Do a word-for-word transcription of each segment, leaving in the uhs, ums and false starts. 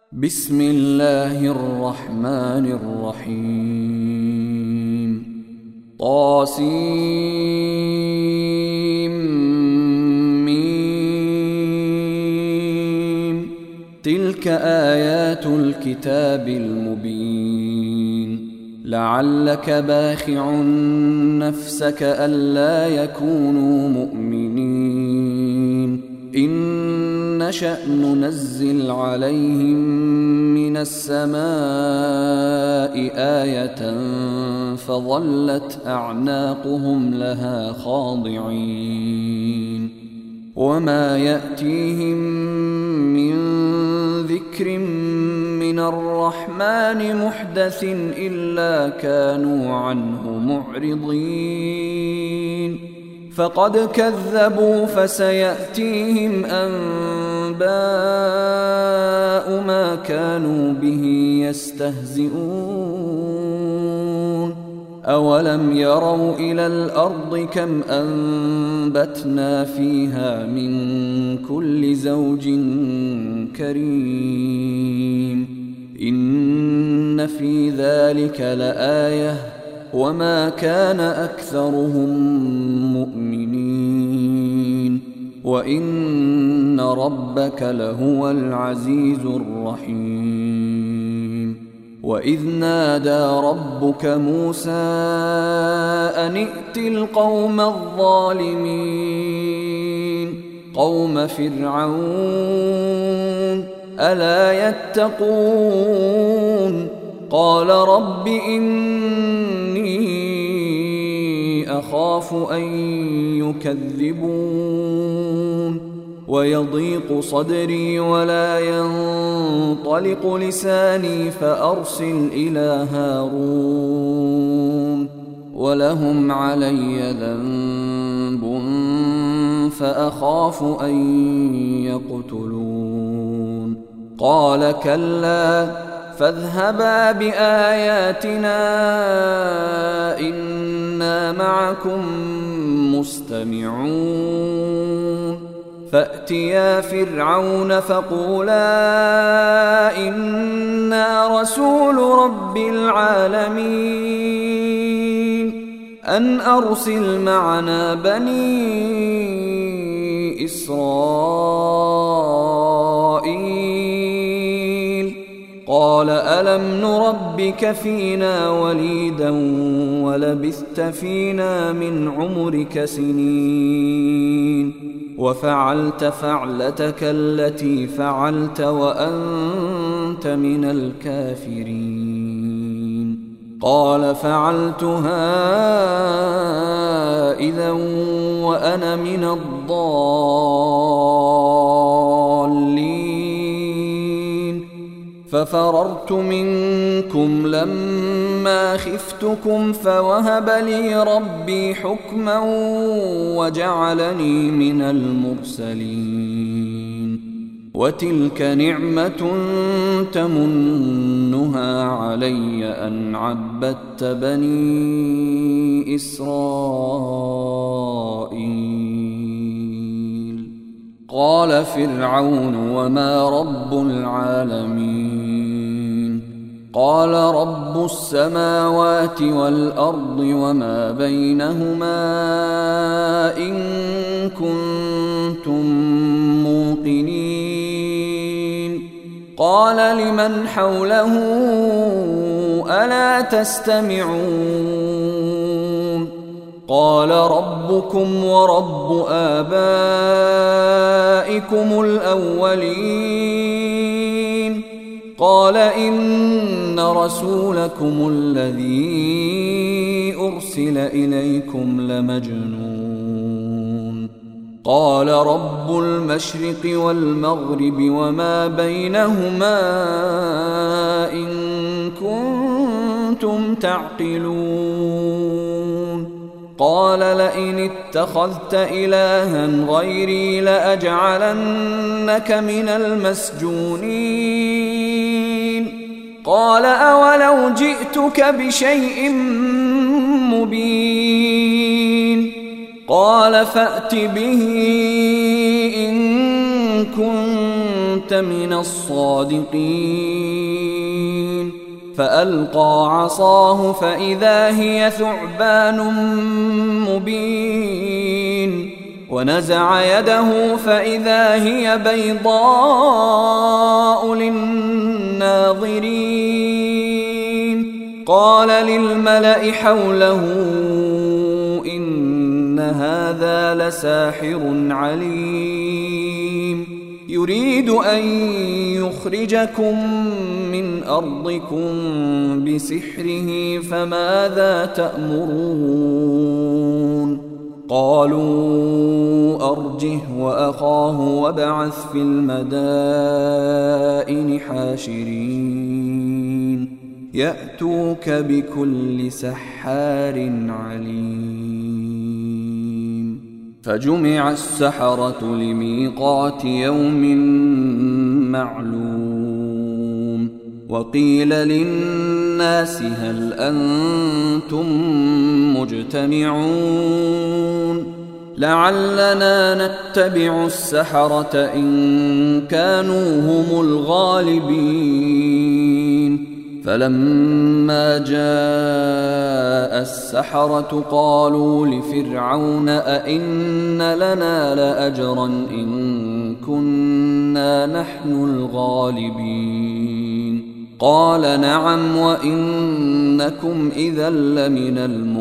بسم الله الرحمن الرحيم طاسيم ميم تلك آيات الكتاب المبين لعلك باخع نفسك ألا يكونوا مؤمنين إن نشأ ننزل عليهم من السماء آية فظلت أعناقهم لها خاضعين وما يأتيهم من ذكر من الرحمن محدث إلا كانوا عنه معرضين فقد كذبوا فسيأتيهم أنباء ما كانوا به يستهزئون أولم يروا إلى الأرض كم أنبتنا فيها من كل زوج كريم إن في ذلك لآية وما كان أكثرهم مؤمنين وإن ربك لهو العزيز الرحيم وإذ نادى ربك موسى أن ائت القوم الظالمين قوم فرعون ألا يتقون قال رب إني أخاف أن يكذبون ويضيق صدري ولا ينطلق لساني فأرسل إلى هارون ولهم علي ذنب فأخاف أن يقتلون قال كلا فاذهبا بآياتنا إنا معكم مستمعون فأتيا فرعون فقولا إنا رسول رب العالمين أن أرسل معنا بني إسرائيل قال ألم نربك فينا وليدا ولبثت فينا من عمرك سنين وفعلت فعلتك التي فعلت وأنت من الكافرين قال فعلتها إذا وأنا من الضالين ففررت منكم لما خفتكم فوهب لي ربي حكما وجعلني من المرسلين وتلك نعمة تمنها علي أن عبدت بني إسرائيل قال فرعون وما رب العالمين قال رب السماوات والأرض وما بينهما إن كنتم موقنين قال لمن حوله ألا تستمعون قال ربكم ورب آبائكم الأولين قال إن رسولكم الذي أرسل إليكم لمجنون قال رب المشرق والمغرب وما بينهما إن كنتم تعقلون قال لئن اتخذت إلها غيري لأجعلنك من المسجونين قال أولو جئتك بشيء مبين قال فأت به إن كنت كنت من الصادقين فألقى عصاه فإذا هي ثعبان مبين ونزع يده فإذا هي بيضاء للناظرين قال للملأ حوله إن هذا لساحر عليم يريد أن يخرجكم من أرضكم بسحره فماذا تأمرون قالوا أرجه وأخاه وابعث في المدائن حاشرين يأتوك بكل سحار عليم فجمع السحرة لميقات يوم معلوم وقيل للناس هل أنتم مجتمعون لعلنا نتبع السحرة إن كانوا هم الغالبين فلما جاء السحرة قالوا لفرعون أئن لنا لأجرا إن كنا نحن الغالبين قال نعم وإنكم إذا لمن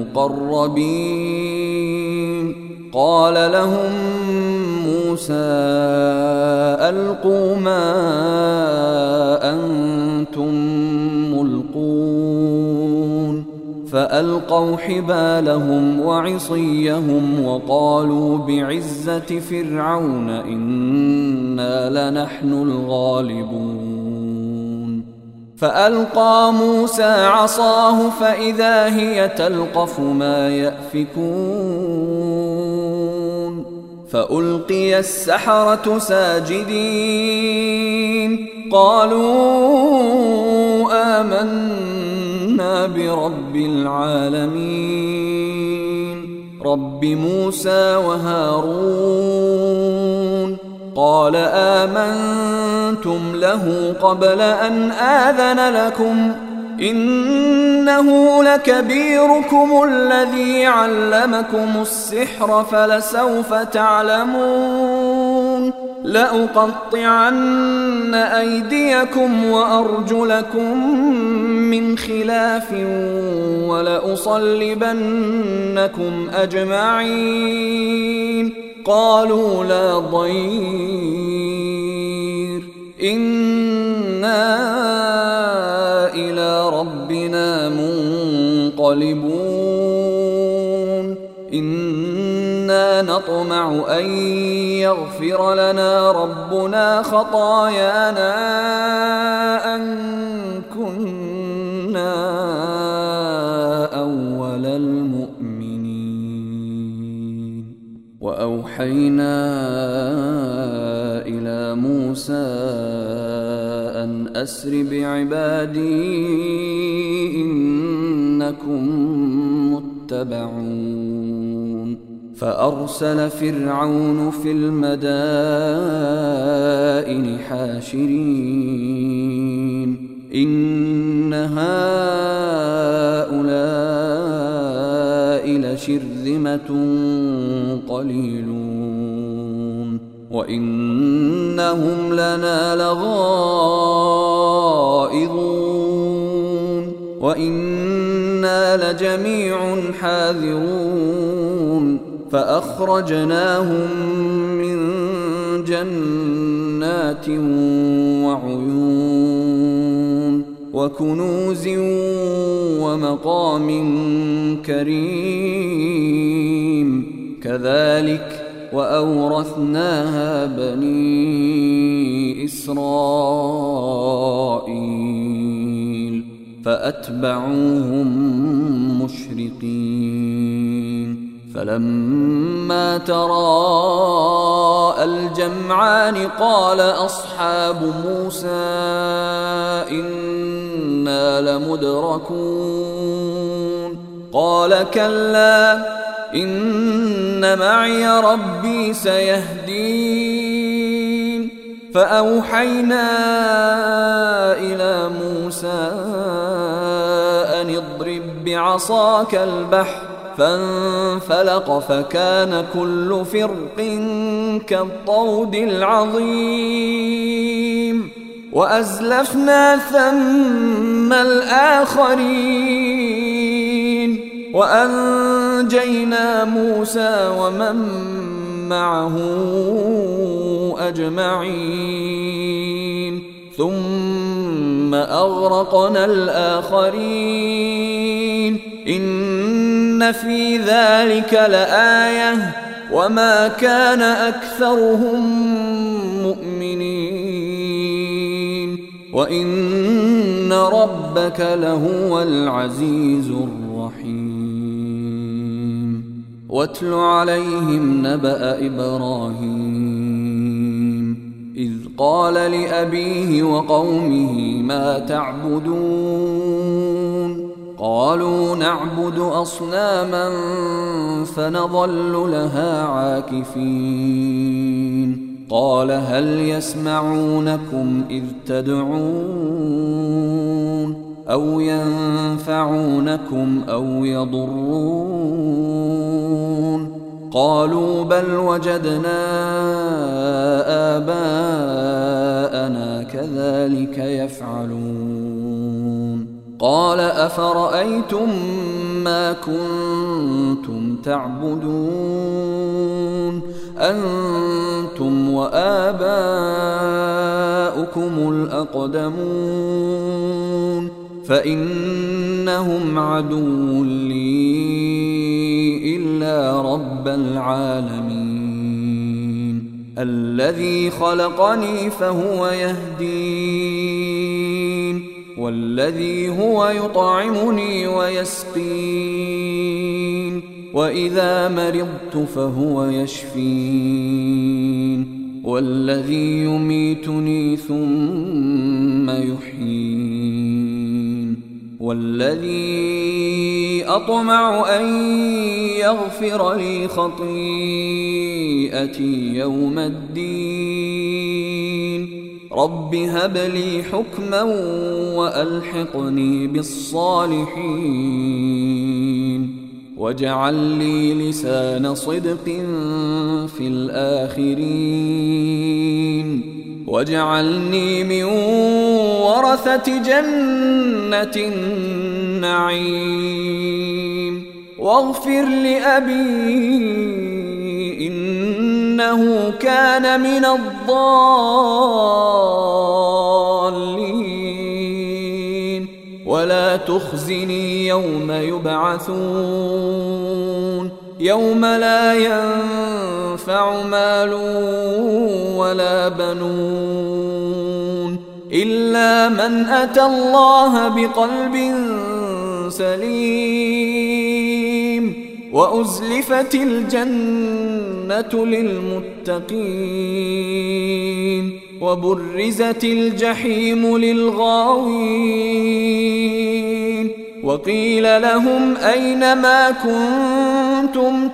المقربين قال لهم موسى ألقوا ما أنتم ملقون فألقوا حبالهم وعصيهم وقالوا بعزة فرعون إنا لنحن الغالبون فألقى موسى عصاه فإذا هي تلقف ما يأفكون فألقي السحرة ساجدين قالوا آمنا برب العالمين رب موسى وهارون قال آمنتم له قبل أن آذن لكم إنه لكبيركم الذي علمكم السحر فلسوف تعلمون لأقطعن أيديكم وأرجلكم من خلاف ولأصلبنكم أجمعين قالوا لا ضير إنا إلى ربنا منقلبون إنا نطمع أن يغفر لنا ربنا خطايانا أن كنا أول المؤمنين وأوحينا إلى موسى أن أسر بعبادي إنكم متبعون فأرسل فرعون في المدائن حاشرين إن هؤلاء لشرذمة قليلون وإنهم لنا لغائظون وإنا لجميع حاذرون فأخرجناهم من جنات وعيون وكنوز ومقام كريم كذلك وأورثناها بني إسرائيل فأتبعوهم مشرقين فلما تراءى الجمعان قال أصحاب موسى إنا لمدركون قال كلا إن معي ربي سيهدين فأوحينا إلى موسى أن اضرب بعصاك البحر فانفلق فكان كل فرق كالطود العظيم وأزلفنا ثم الآخرين وأنجينا موسى ومن معه أجمعين ثم أغرقنا الآخرين إن في ذلك لآية وما كان أكثرهم مؤمنين وإن ربك لهو العزيز الرحيم واتل عليهم نبأ إبراهيم إذ قال لأبيه وقومه ما تعبدون قالوا نعبد أصناما فنظل لها عاكفين قال هل يسمعونكم إذ تدعون أو ينفعونكم أو يضرون قالوا بل وجدنا آباءنا كذلك يفعلون قال أفرأيتم ما كنتم تعبدون أنتم وآباؤكم الأقدمون فإنهم عدو لي إلا رب العالمين الذي خلقني فهو يهدين والذي هو يطعمني ويسقين وإذا مرضت فهو يشفين والذي يميتني ثم يحيين والذي أطمع أن يغفر لي خطيئتي يوم الدين رب هب لي حكما وألحقني بالصالحين واجعل لي لسان صدق في الآخرين واجعلني من ورثة جنة النعيم واغفر لأبي إنه كان من الضالين ولا تخزني يوم يبعثون يوم لا ينفع مال ولا بنون إلا من أتى الله بقلب سليم وأزلفت الجنة للمتقين وبرزت الجحيم للغاوين وقيل لهم أين ما كنتم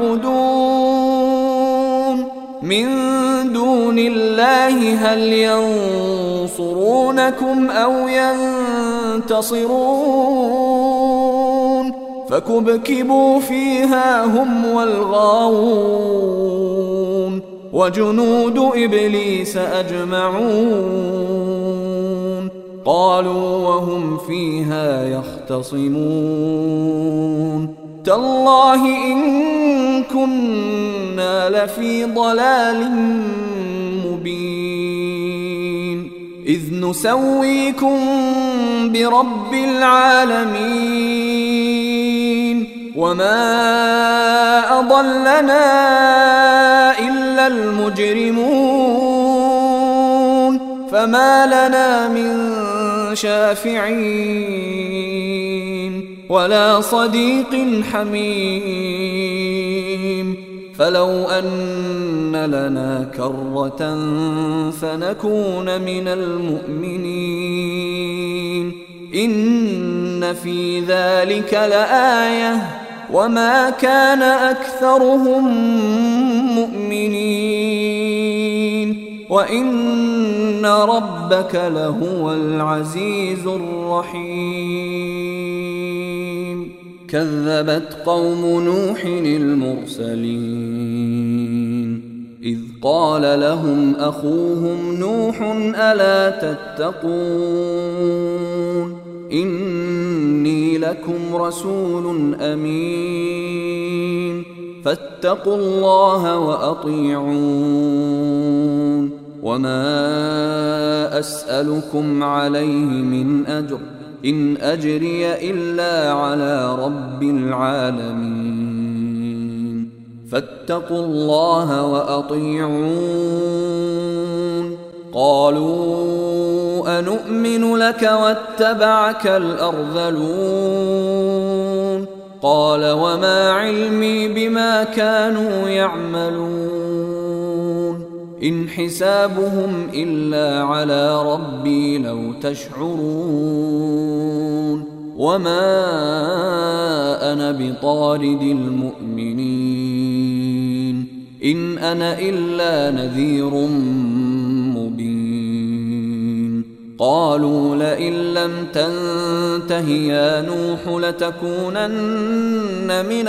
تعبدون من دون الله هل ينصرونكم أو ينتصرون فكبكبوا فيها هم والغاوون وجنود إبليس أجمعون قالوا وهم فيها يختصمون تالله إن كنا لفي ضلال مبين إذ نسويكم برب العالمين وما أضلنا إلا المجرمون فما لنا من شافعين ولا صديق حميم فلو أن لنا كرة فنكون من المؤمنين إن في ذلك لآية وما كان أكثرهم مؤمنين وإن ربك لهو العزيز الرحيم كذبت قوم نوح المرسلين إذ قال لهم أخوهم نوح ألا تتقون إني لكم رسول أمين فاتقوا الله وأطيعون وما أسألكم عليه من أجر إن أجري إلا على رب العالمين فاتقوا الله وأطيعون قالوا أنؤمن لك واتبعك الأرذلون قال وما علمي بما كانوا يعملون إن حسابهم إلا على ربي لو تشعرون وما أنا بطارد المؤمنين إن أنا إلا نذير مبين قالوا لئن لم تنته يا نوح لتكونن من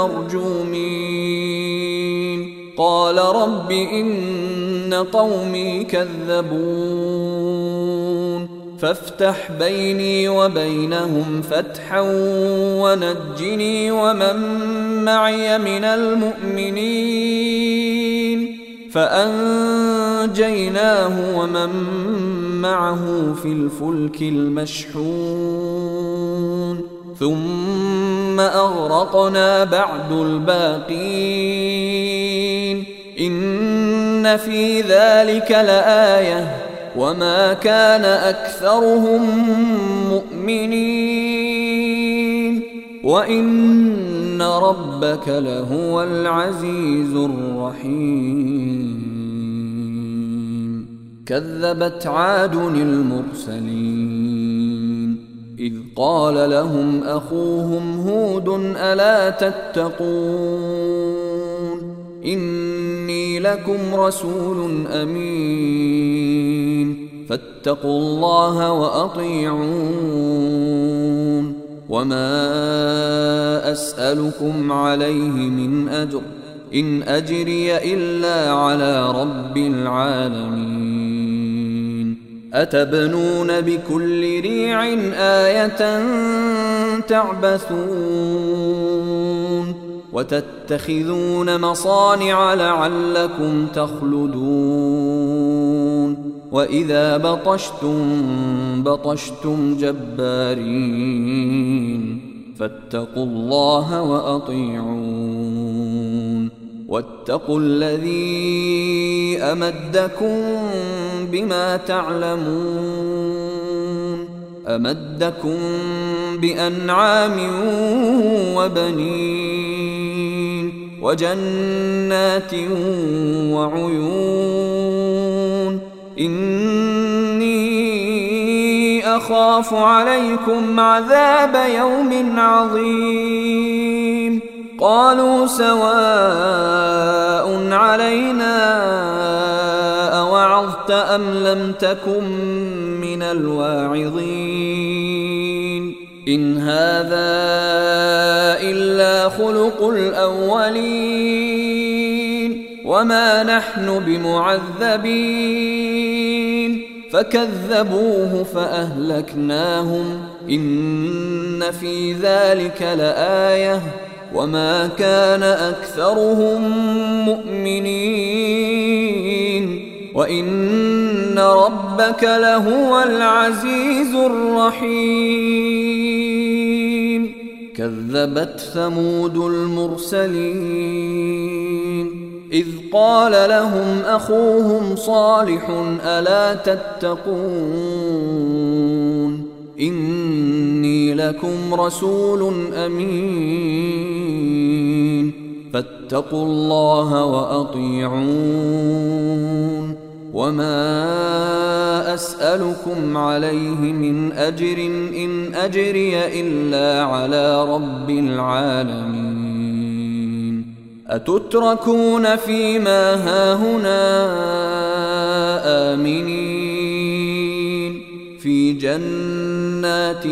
المرجومين قال رب إن قومي كذبون فافتح بيني وبينهم فتحا ونجني ومن معي من المؤمنين فأنجيناه ومن معه في الفلك المشحون ثم أغرقنا بعد الباقين إن في ذلك لآية وما كان أكثرهم مؤمنين وإن ربك لهو العزيز الرحيم كذبت عاد المرسلين إذ قال لهم أخوهم هود ألا تتقون إني لكم رسول أمين فاتقوا الله وأطيعون وما أسألكم عليه من أجر إن أجري إلا على رب العالمين أتبنون بكل ريع آية تعبثون وتتخذون مصانع لعلكم تخلدون وإذا بطشتم بطشتم جبارين فاتقوا الله وأطيعون واتقوا الذي أمدكم بما تعلمون أمدكم بأنعام وبنين وجنات وعيون إني أخاف عليكم عذاب يوم عظيم قالوا سواء علينا أوعظت أم لم تكن من الواعظين إن هذا إلا خلق الأولين وما نحن بمعذبين فكذبوه فأهلكناهم إن في ذلك لآية وما كان أكثرهم مؤمنين وإن ربك لهو العزيز الرحيم كذبت ثمود المرسلين إذ قال لهم أخوهم صالح ألا تتقون إني لكم رسول أمين فاتقوا الله وأطيعون وما أسألكم عليه من أجر إن أجري إلا على رب العالمين أتتركون فيما هاهنا آمنين في جنات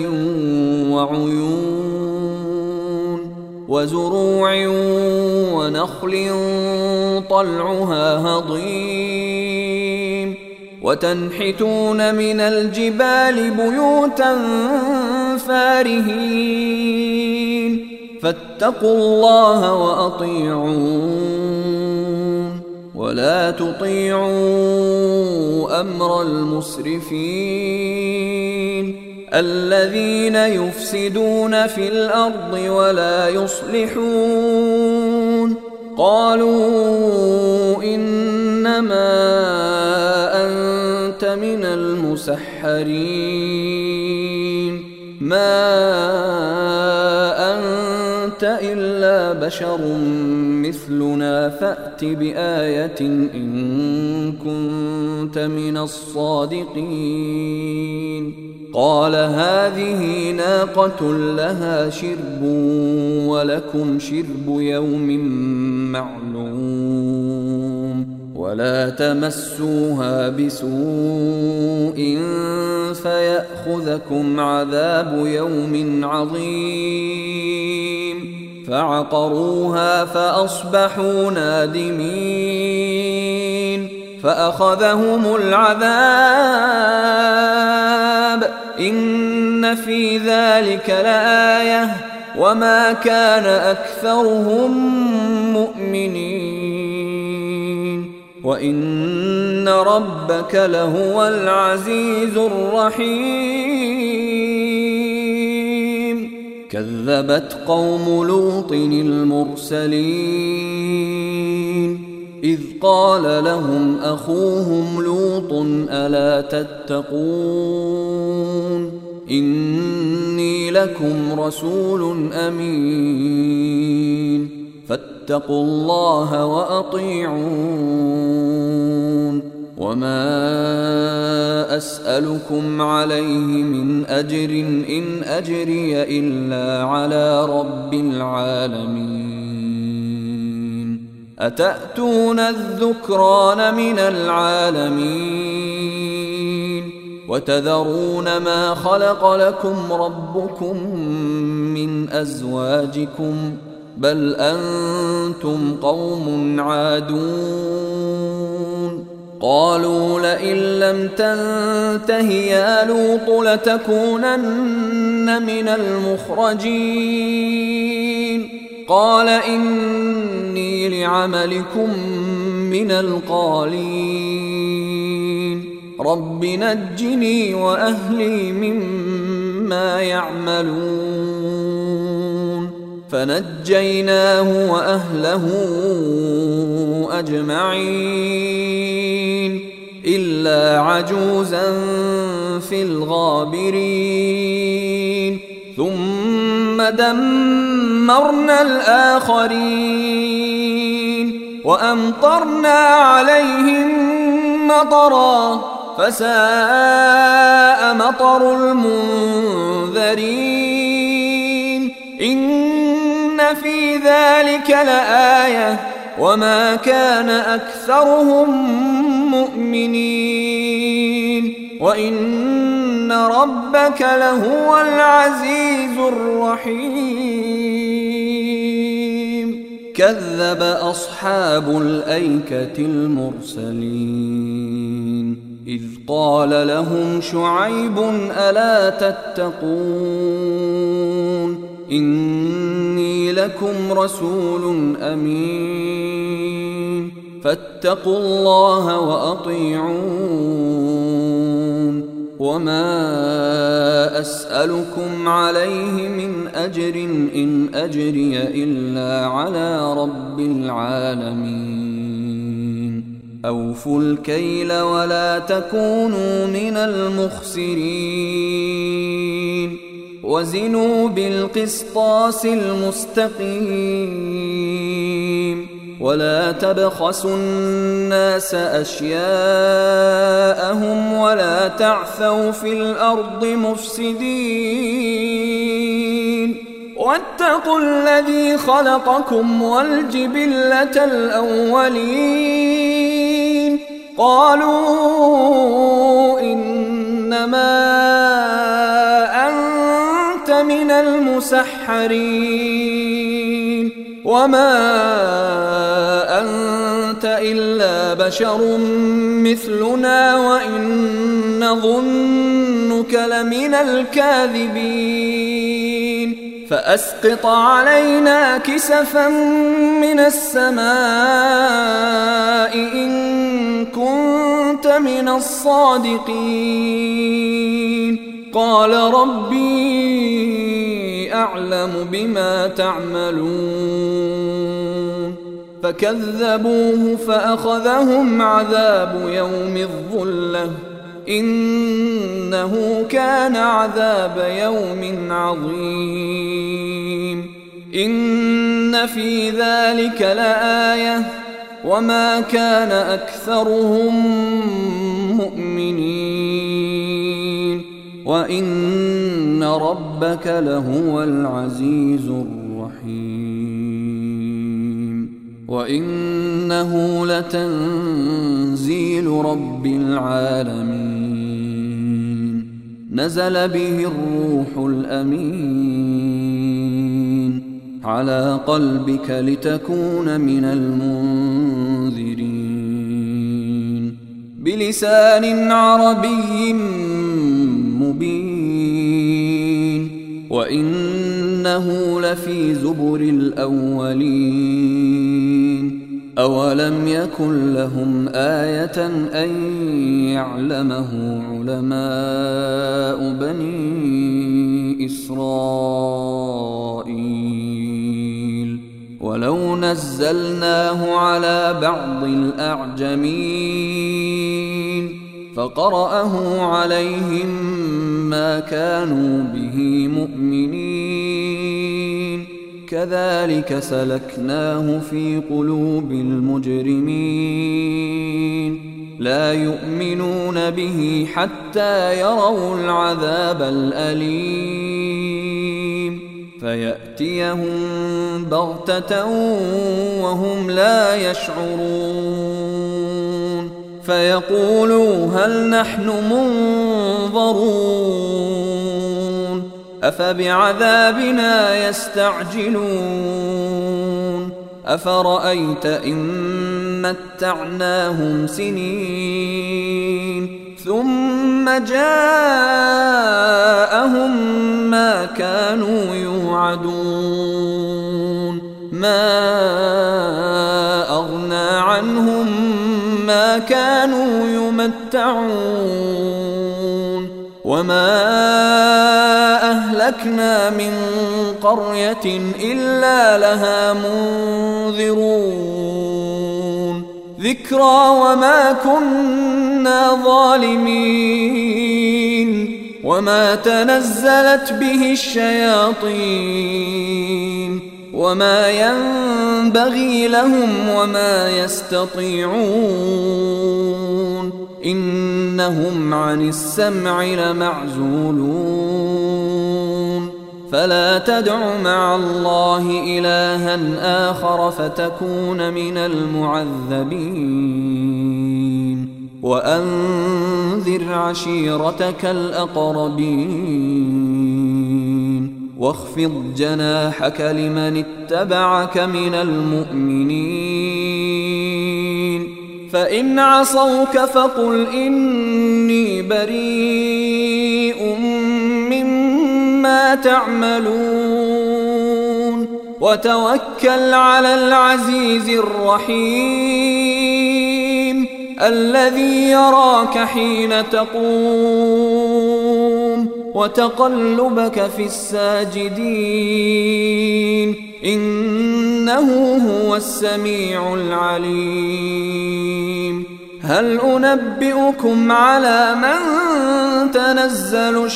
وعيون وزروع ونخل طلعها هضيم وتنحتون من الجبال بيوتا فارهين فاتقوا الله وأطيعون ولا تطيعوا أمر المسرفين الذين يفسدون في الأرض ولا يصلحون قالوا إنما أنت من المسحرين ما أنت إلا بشر مثلنا فأت بآية إن كنت من الصادقين قال هذه ناقة لها شرب ولكم شرب يوم معلوم ولا تمسوها بسوء فيأخذكم عذاب يوم عظيم فعقروها فأصبحوا نادمين فأخذهم العذاب إن في ذلك لآية وما كان أكثرهم مؤمنين وإن ربك لهو العزيز الرحيم كذبت قوم لوط المرسلين إذ قال لهم أخوهم لوط ألا تتقون إني لكم رسول أمين فاتقوا الله وأطيعون وما أسألكم عليه من أجر إن أجري إلا على رب العالمين أتأتون الذكران من العالمين وتذرون ما خلق لكم ربكم من أزواجكم بل أنتم قوم عادون قالوا لئن لم تنته يا لوط لتكونن من المخرجين قال إني لعملكم من القالين رب نجني وأهلي مما يعملون فنجيناه وأهله أجمعين إلا عجوزا في الغابرين ثم دمرنا الآخرين وأمطرنا عليهم مطرا فساء مطر المنذرين إن في ذلك لآية وما كان أكثرهم مؤمنين وإن ربك لهو العزيز الرحيم كذب أصحاب الأيكة المرسلين إذ قال لهم شعيب ألا تتقون إني لكم رسول أمين فاتقوا الله وأطيعون وما أسألكم عليه من أجر إن أجري إلا على رب العالمين أوفوا الكيل ولا تكونوا من المخسرين وزنوا بالقسطاس المستقيم ولا تبخسوا الناس أشياءهم ولا تعثوا في الأرض مفسدين واتقوا الذي خلقكم والجبلة الأولين قالوا إنما أنت من المسحرين وما أنت إلا بشر مثلنا وإن نظنك لمن الكاذبين فأسقط علينا كسفا من السماء إن كنت من الصادقين قال ربي أعلم بما تعملون فكذبوه فأخذهم عذاب يوم الظلة إنه كان عذاب يوم عظيم إن في ذلك لآية وما كان أكثرهم مؤمنين وإن ربك لهو العزيز الرحيم وإنه لتنزيل رب العالمين نزل به الروح الأمين على قلبك لتكون من المنذرين بلسان عربي مبين وإنه لفي زبر الأولين أولم يكن لهم آية أن يعلمه علماء بني إسرائيل ولو نزلناه على بعض الأعجمين فقرأه عليهم ما كانوا به مؤمنين كذلك سلكناه في قلوب المجرمين لا يؤمنون به حتى يروا العذاب الأليم فيأتيهم بغتة وهم لا يشعرون فيقولوا هل نحن منظرون أفبعذابنا يستعجلون أفرأيت إن متعناهم سنين ثم جاءهم ما كانوا يوعدون ما أغنى عنهم ما كانوا يمتعون وما أهلكنا من قرية إلا لها منذرون ذكرى وما كنا ظالمين وما تنزلت به الشياطين وما ينبغي لهم وما يستطيعون إنهم عن السمع لمعزولون فلا تدع مع الله إلها آخر فتكون من المعذبين وأنذر عشيرتك الأقربين واخفض جناحك لمن اتبعك من المؤمنين فإن عصوك فقل إني بريء مما تعملون وتوكل على العزيز الرحيم الذي يراك حين تقوم وتقلبك في الساجدين إنه هو السميع العليم هل أنبئكم على من تنزل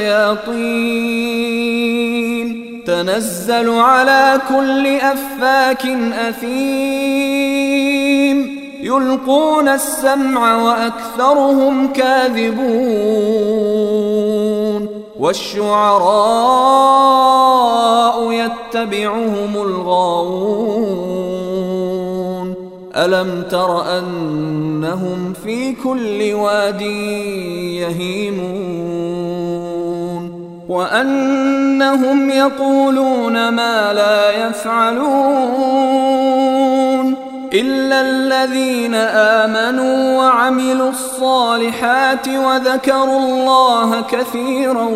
الشياطين تنزل على كل أفاك أثيم يلقون السمع وأكثرهم كاذبون والشعراء يتبعهم الغاوون ألم تر أنهم في كل واد يهيمون وأنهم يقولون ما لا يفعلون إلا الذين آمنوا وعملوا الصالحات وذكروا الله كثيرا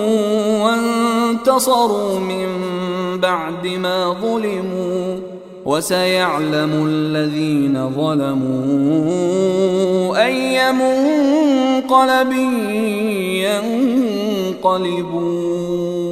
وانتصروا من بعد ما ظلموا وسيعلم الذين ظلموا أي منقلب ينقلبون.